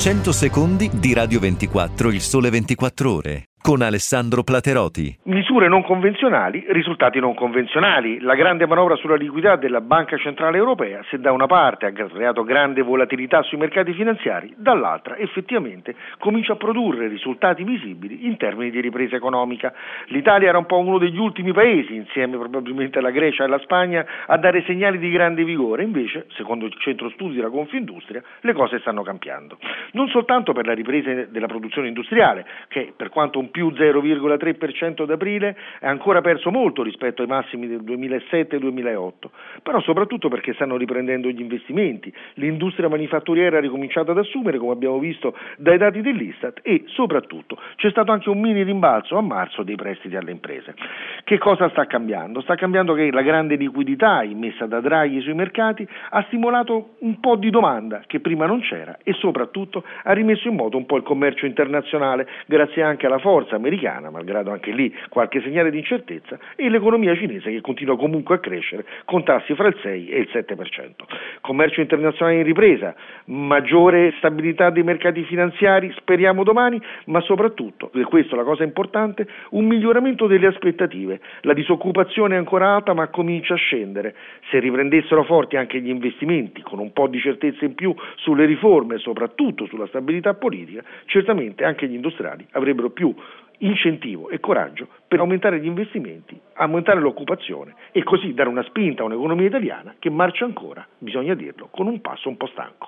100 secondi di Radio 24, il Sole 24 Ore, con Alessandro Plateroti. Misure non convenzionali, risultati non convenzionali. La grande manovra sulla liquidità della Banca Centrale Europea, se da una parte ha creato grande volatilità sui mercati finanziari, dall'altra effettivamente comincia a produrre risultati visibili in termini di ripresa economica. L'Italia era un po' uno degli ultimi paesi, insieme probabilmente alla Grecia e alla Spagna, a dare segnali di grande vigore. Invece, secondo il centro studi della Confindustria, le cose stanno cambiando. Non soltanto per la ripresa della produzione industriale, che per quanto un più 0,3% ad aprile è ancora perso molto rispetto ai massimi del 2007 e 2008, però soprattutto perché stanno riprendendo gli investimenti, l'industria manifatturiera ha ricominciato ad assumere, come abbiamo visto dai dati dell'Istat, e soprattutto c'è stato anche un mini rimbalzo a marzo dei prestiti alle imprese. Che cosa sta cambiando? Sta cambiando che la grande liquidità immessa da Draghi sui mercati ha stimolato un po' di domanda che prima non c'era e soprattutto ha rimesso in moto un po' il commercio internazionale, grazie anche alla forza americana, malgrado anche lì qualche segnale di incertezza, e l'economia cinese che continua comunque a crescere con tassi fra il 6 e il 7%. Commercio internazionale in ripresa, maggiore stabilità dei mercati finanziari, speriamo domani, ma soprattutto, e questa è la cosa importante, un miglioramento delle aspettative. La disoccupazione è ancora alta ma comincia a scendere. Se riprendessero forti anche gli investimenti, con un po' di certezza in più sulle riforme e soprattutto sulla stabilità politica, certamente anche gli industriali avrebbero più incentivo e coraggio per aumentare gli investimenti, aumentare l'occupazione e così dare una spinta a un'economia italiana che marcia ancora, bisogna dirlo, con un passo un po' stanco.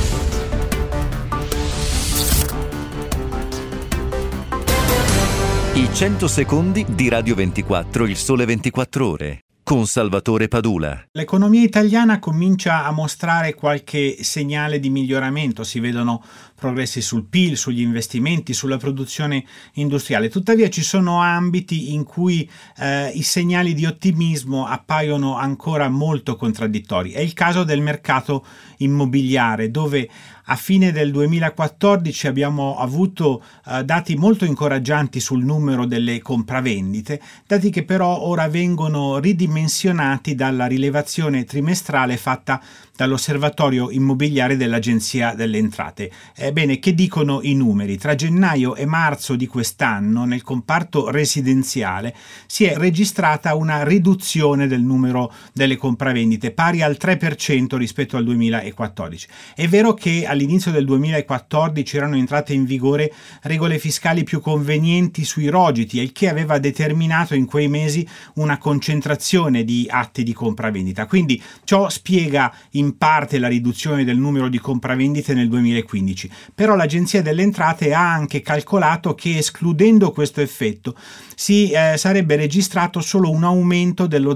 I 100 secondi di Radio 24, il Sole 24 Ore, con Salvatore Padula. L'economia italiana comincia a mostrare qualche segnale di miglioramento, si vedono progressi sul PIL, sugli investimenti, sulla produzione industriale. Tuttavia ci sono ambiti in cui i segnali di ottimismo appaiono ancora molto contraddittori. È il caso del mercato immobiliare, dove a fine del 2014 abbiamo avuto dati molto incoraggianti sul numero delle compravendite, dati che però ora vengono ridimensionati dalla rilevazione trimestrale fatta dall'Osservatorio Immobiliare dell'Agenzia delle Entrate. Ebbene, che dicono i numeri? Tra gennaio e marzo di quest'anno, nel comparto residenziale, si è registrata una riduzione del numero delle compravendite, pari al 3% rispetto al 2014. È vero che all'inizio del 2014 erano entrate in vigore regole fiscali più convenienti sui rogiti, il che aveva determinato in quei mesi una concentrazione di atti di compravendita. Quindi ciò spiega in parte la riduzione del numero di compravendite nel 2015. Però l'Agenzia delle Entrate ha anche calcolato che, escludendo questo effetto, si sarebbe registrato solo un aumento dello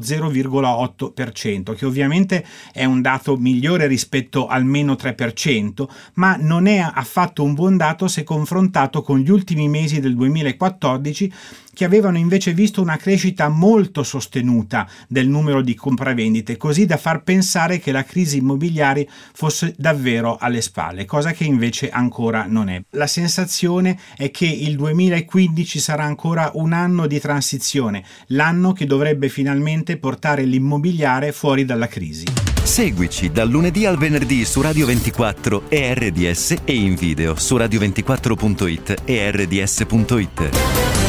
0,8%, che ovviamente è un dato migliore rispetto al meno 3%, ma non è affatto un buon dato se confrontato con gli ultimi mesi del 2014, che avevano invece visto una crescita molto sostenuta del numero di compravendite, così da far pensare che la crisi immobiliare fosse davvero alle spalle, cosa che invece ancora non è. La sensazione è che il 2015 sarà ancora un anno di transizione, l'anno che dovrebbe finalmente portare l'immobiliare fuori dalla crisi. Seguici dal lunedì al venerdì su Radio 24 e RDS e in video su radio24.it e rds.it.